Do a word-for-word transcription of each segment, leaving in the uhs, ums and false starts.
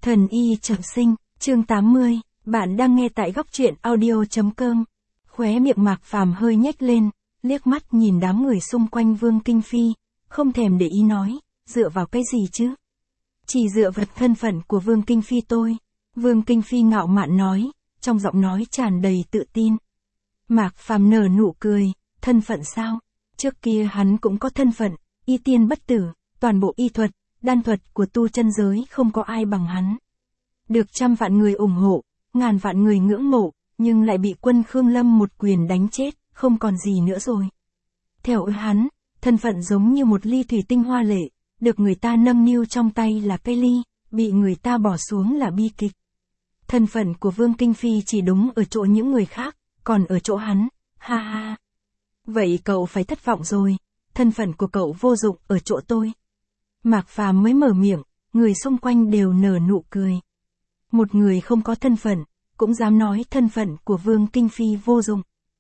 Thần y trọng sinh, chương tám mươi, bạn đang nghe tại góc truyện audio chấm com. Khóe miệng Mạc Phàm hơi nhếch lên, liếc mắt nhìn đám người xung quanh Vương Kinh Phi, không thèm để ý nói, dựa vào cái gì chứ? Chỉ dựa vào thân phận của Vương Kinh Phi tôi. Vương Kinh Phi ngạo mạn nói, trong giọng nói tràn đầy tự tin. Mạc Phàm nở nụ cười, thân phận sao? Trước kia hắn cũng có thân phận, y tiên bất tử, toàn bộ y thuật, đan thuật của tu chân giới không có ai bằng hắn. Được trăm vạn người ủng hộ, ngàn vạn người ngưỡng mộ, nhưng lại bị quân Khương Lâm một quyền đánh chết, không còn gì nữa rồi. Theo hắn, thân phận giống như một ly thủy tinh hoa lệ, được người ta nâng niu trong tay là cây ly, bị người ta bỏ xuống là bi kịch. Thân phận của Vương Kinh Phi chỉ đúng ở chỗ những người khác, còn ở chỗ hắn, ha ha. Vậy cậu phải thất vọng rồi, thân phận của cậu vô dụng ở chỗ tôi. Mạc Phàm mới mở miệng, người xung quanh đều nở nụ cười. Một người không có thân phận, cũng dám nói thân phận của Vương Kinh Phi vô dụng.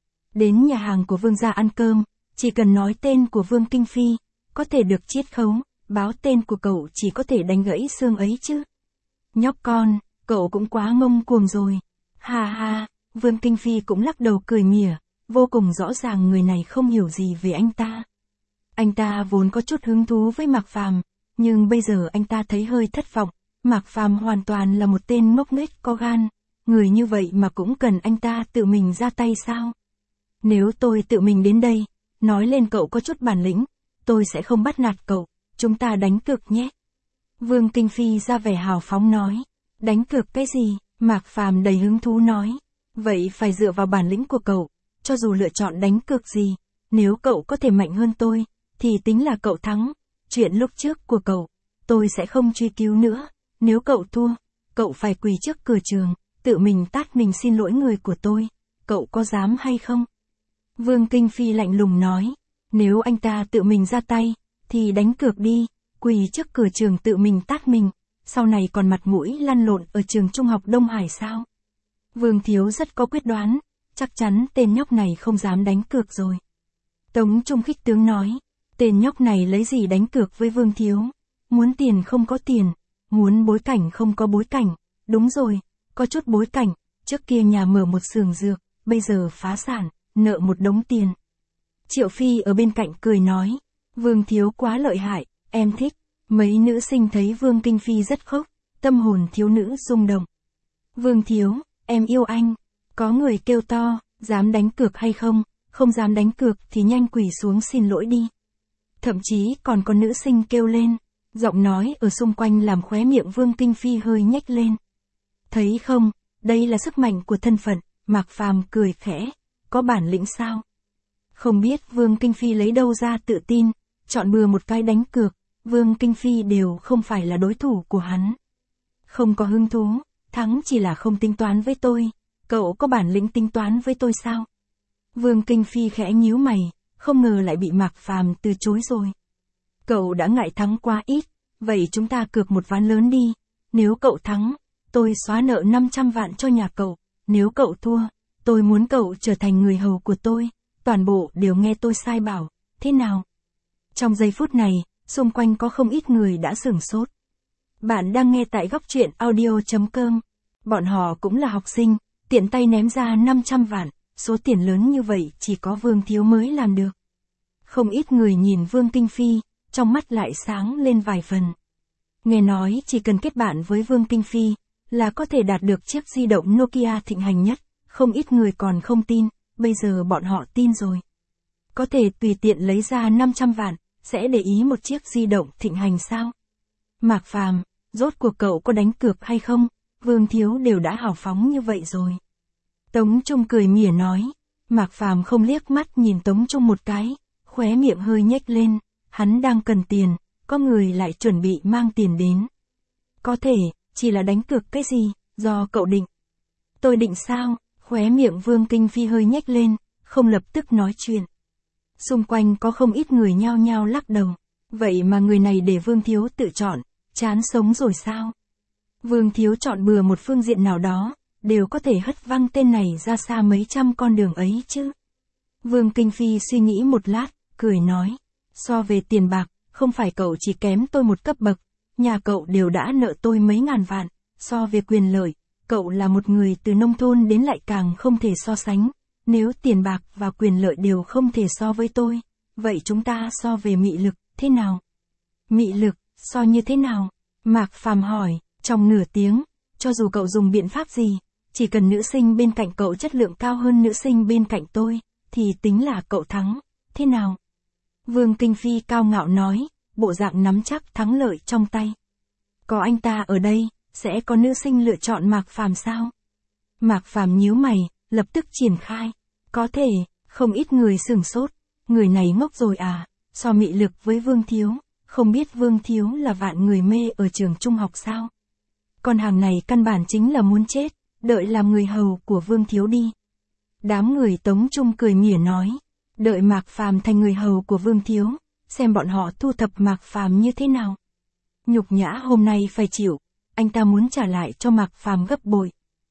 Đến nhà hàng của Vương gia ăn cơm, chỉ cần nói tên của Vương Kinh Phi, có thể được chiết khấu, báo tên của cậu chỉ có thể đánh gãy xương ấy chứ. Nhóc con, cậu cũng quá ngông cuồng rồi. Ha ha, Vương Kinh Phi cũng lắc đầu cười mỉa, vô cùng rõ ràng người này không hiểu gì về anh ta. Anh ta vốn có chút hứng thú với Mạc Phàm, nhưng bây giờ anh ta thấy hơi thất vọng. Mạc Phàm hoàn toàn là một tên ngốc nghếch có gan, người như vậy mà cũng cần anh ta tự mình ra tay sao? Nếu tôi tự mình đến đây, nói lên cậu có chút bản lĩnh, tôi sẽ không bắt nạt cậu, chúng ta đánh cược nhé. Vương Kinh Phi ra vẻ hào phóng nói, đánh cược cái gì? Mạc Phàm đầy hứng thú nói, vậy phải dựa vào bản lĩnh của cậu, cho dù lựa chọn đánh cược gì, nếu cậu có thể mạnh hơn tôi, thì tính là cậu thắng, chuyện lúc trước của cậu, tôi sẽ không truy cứu nữa. Nếu cậu thua, cậu phải quỳ trước cửa trường, tự mình tát mình xin lỗi người của tôi, cậu có dám hay không? Vương Kinh Phi lạnh lùng nói, nếu anh ta tự mình ra tay, thì đánh cược đi, quỳ trước cửa trường tự mình tát mình, sau này còn mặt mũi lăn lộn ở trường trung học Đông Hải sao? Vương Thiếu rất có quyết đoán, chắc chắn tên nhóc này không dám đánh cược rồi. Tống Trung Khích tướng nói, tên nhóc này lấy gì đánh cược với Vương Thiếu? Muốn tiền không có tiền. Muốn bối cảnh không có bối cảnh, đúng rồi, có chút bối cảnh, trước kia nhà mở một xưởng dược, bây giờ phá sản, nợ một đống tiền. Triệu Phi ở bên cạnh cười nói, Vương Thiếu quá lợi hại, em thích. Mấy nữ sinh thấy Vương Kinh Phi rất khốc, tâm hồn thiếu nữ rung động. Vương Thiếu, em yêu anh. Có người kêu to, dám đánh cược hay không, không dám đánh cược thì nhanh quỳ xuống xin lỗi đi. Thậm chí còn có nữ sinh kêu lên. Giọng nói ở xung quanh làm khóe miệng Vương Kinh Phi hơi nhếch lên. Thấy không, đây là sức mạnh của thân phận, Mạc Phàm cười khẽ, có bản lĩnh sao? Không biết Vương Kinh Phi lấy đâu ra tự tin, chọn bừa một cái đánh cược, Vương Kinh Phi đều không phải là đối thủ của hắn. Không có hứng thú, thắng chỉ là không tính toán với tôi, cậu có bản lĩnh tính toán với tôi sao? Vương Kinh Phi khẽ nhíu mày, không ngờ lại bị Mạc Phàm từ chối rồi. Cậu đã ngại thắng quá ít, vậy chúng ta cược một ván lớn đi, nếu cậu thắng, tôi xóa nợ năm trăm vạn cho nhà cậu, nếu cậu thua, tôi muốn cậu trở thành người hầu của tôi, toàn bộ đều nghe tôi sai bảo, thế nào? Trong giây phút này, xung quanh có không ít người đã sửng sốt. Bạn đang nghe tại góc truyện audio chấm com, bọn họ cũng là học sinh, tiện tay ném ra năm trăm vạn, số tiền lớn như vậy chỉ có Vương Thiếu mới làm được. Không ít người nhìn Vương Kinh Phi, trong mắt lại sáng lên vài phần. Nghe nói chỉ cần kết bạn với Vương Kinh Phi, là có thể đạt được chiếc di động Nokia thịnh hành nhất, không ít người còn không tin, bây giờ bọn họ tin rồi. Có thể tùy tiện lấy ra năm trăm vạn, sẽ để ý một chiếc di động thịnh hành sao? Mạc Phàm, rốt cuộc cậu có đánh cược hay không? Vương Thiếu đều đã hào phóng như vậy rồi. Tống Trung cười mỉa nói, Mạc Phàm không liếc mắt nhìn Tống Trung một cái, khóe miệng hơi nhếch lên. Hắn đang cần tiền, có người lại chuẩn bị mang tiền đến. Có thể, chỉ là đánh cược cái gì, do cậu định. Tôi định sao? Khóe miệng Vương Kinh Phi hơi nhếch lên, không lập tức nói chuyện. Xung quanh có không ít người nhao nhao lắc đầu. Vậy mà người này để Vương Thiếu tự chọn, chán sống rồi sao? Vương Thiếu chọn bừa một phương diện nào đó, đều có thể hất văng tên này ra xa mấy trăm con đường ấy chứ. Vương Kinh Phi suy nghĩ một lát, cười nói. So về tiền bạc, không phải cậu chỉ kém tôi một cấp bậc, nhà cậu đều đã nợ tôi mấy ngàn vạn, So về quyền lợi, cậu là một người từ nông thôn đến lại càng không thể so sánh. Nếu tiền bạc và quyền lợi đều không thể so với tôi, vậy chúng ta so về mị lực, thế nào? Mị lực, so như thế nào? Mạc Phàm hỏi, trong nửa tiếng, cho dù cậu dùng biện pháp gì, chỉ cần nữ sinh bên cạnh cậu chất lượng cao hơn nữ sinh bên cạnh tôi, thì tính là cậu thắng, thế nào? Vương Kinh Phi cao ngạo nói, bộ dạng nắm chắc thắng lợi trong tay. Có anh ta ở đây, sẽ có nữ sinh lựa chọn Mạc Phàm sao? Mạc Phàm nhíu mày, lập tức triển khai. Có thể, không ít người sửng sốt. Người này ngốc rồi à, so mị lực với Vương Thiếu, không biết Vương Thiếu là vạn người mê ở trường trung học sao? Con hàng này căn bản chính là muốn chết, đợi làm người hầu của Vương Thiếu đi. Đám người Tống Trung cười mỉa nói, đợi Mạc Phàm thành người hầu của Vương Thiếu, xem bọn họ thu thập Mạc Phàm như thế nào. Nhục nhã hôm nay phải chịu, anh ta muốn trả lại cho Mạc Phàm gấp bội.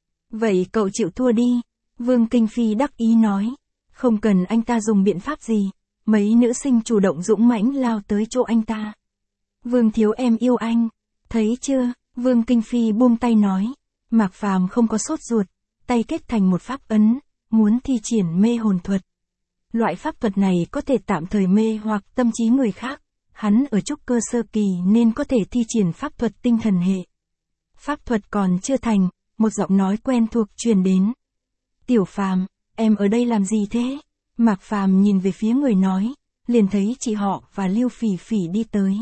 Vậy cậu chịu thua đi, Vương Kinh Phi đắc ý nói, không cần anh ta dùng biện pháp gì, mấy nữ sinh chủ động dũng mãnh lao tới chỗ anh ta. Vương Thiếu em yêu anh, thấy chưa, Vương Kinh Phi buông tay nói, Mạc Phàm không có sốt ruột, tay kết thành một pháp ấn, muốn thi triển mê hồn thuật. Loại pháp thuật này có thể tạm thời mê hoặc tâm trí người khác, hắn ở trúc cơ sơ kỳ nên có thể thi triển pháp thuật tinh thần hệ. Pháp thuật còn chưa thành, một giọng nói quen thuộc truyền đến. Tiểu Phàm, em ở đây làm gì thế? Mạc Phàm nhìn về phía người nói, liền thấy chị họ và Lưu Phỉ Phỉ đi tới.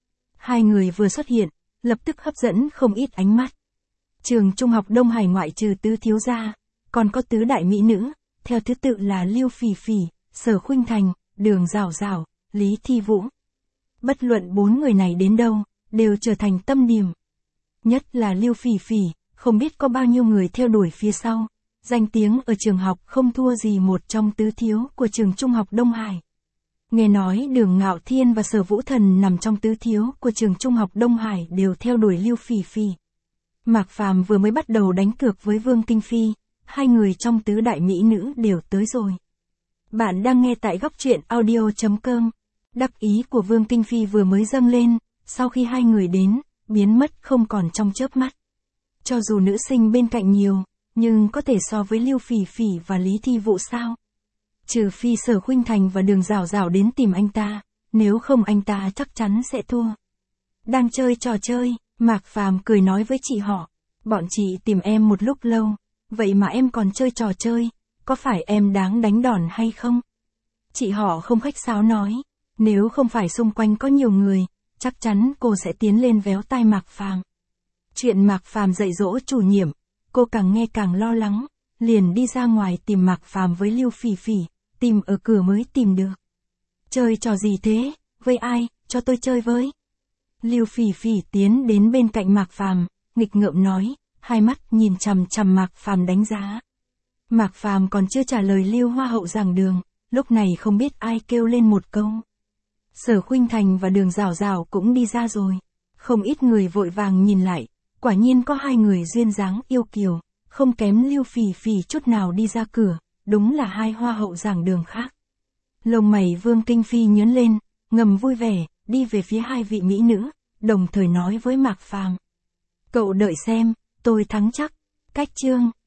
Hai người vừa xuất hiện, lập tức hấp dẫn không ít ánh mắt. Trường Trung học Đông Hải ngoại trừ tứ thiếu gia, còn có tứ đại mỹ nữ, theo thứ tự là Lưu Phỉ Phỉ, Sở Khuynh Thành, Đường Giảo Giảo, Lý Thi Vũ. Bất luận bốn người này đến đâu, đều trở thành tâm điểm. Nhất là Lưu Phỉ Phỉ, không biết có bao nhiêu người theo đuổi phía sau. Danh tiếng ở trường học không thua gì một trong tứ thiếu của trường Trung học Đông Hải. Nghe nói Đường Ngạo Thiên và Sở Vũ Thần nằm trong tứ thiếu của trường Trung học Đông Hải đều theo đuổi Lưu Phỉ Phỉ. Mạc Phàm vừa mới bắt đầu đánh cược với Vương Kinh Phi, hai người trong tứ đại mỹ nữ đều tới rồi. Bạn đang nghe tại góc truyện audio chấm com. Đắc ý của Vương Kinh Phi vừa mới dâng lên, sau khi hai người đến, biến mất không còn trong chớp mắt. Cho dù nữ sinh bên cạnh nhiều, nhưng có thể so với Lưu Phỉ Phỉ và Lý Thi Vũ sao? Trừ phi Sở Khuynh Thành và Đường Giảo Giảo đến tìm anh ta, nếu không anh ta chắc chắn sẽ thua. Đang chơi trò chơi, Mạc Phàm cười nói với chị họ, bọn chị tìm em một lúc lâu, vậy mà em còn chơi trò chơi, có phải em đáng đánh đòn hay không? Chị họ không khách sáo nói, nếu không phải xung quanh có nhiều người, chắc chắn cô sẽ tiến lên véo tai Mạc Phàm. Chuyện Mạc Phàm dạy dỗ chủ nhiệm, cô càng nghe càng lo lắng, liền đi ra ngoài tìm Mạc Phàm với Lưu Phỉ Phỉ, tìm ở cửa mới tìm được. Chơi trò gì thế, với ai, cho tôi chơi với. Lưu Phỉ Phỉ tiến đến bên cạnh Mạc Phàm, nghịch ngợm nói, hai mắt nhìn chằm chằm Mạc Phàm đánh giá. Mạc Phàm còn chưa trả lời Lưu Hoa hậu giảng đường, lúc này không biết ai kêu lên một câu. Sở Khuynh Thành và Đường Giảo Giảo cũng đi ra rồi. Không ít người vội vàng nhìn lại, quả nhiên có hai người duyên dáng yêu kiều, không kém Lưu Phỉ Phỉ chút nào đi ra cửa, đúng là hai hoa hậu giảng đường khác. Lông mày Vương Kinh Phi nhướng lên, ngầm vui vẻ, đi về phía hai vị mỹ nữ, đồng thời nói với Mạc Phàm. Cậu đợi xem, tôi thắng chắc. Cách chương.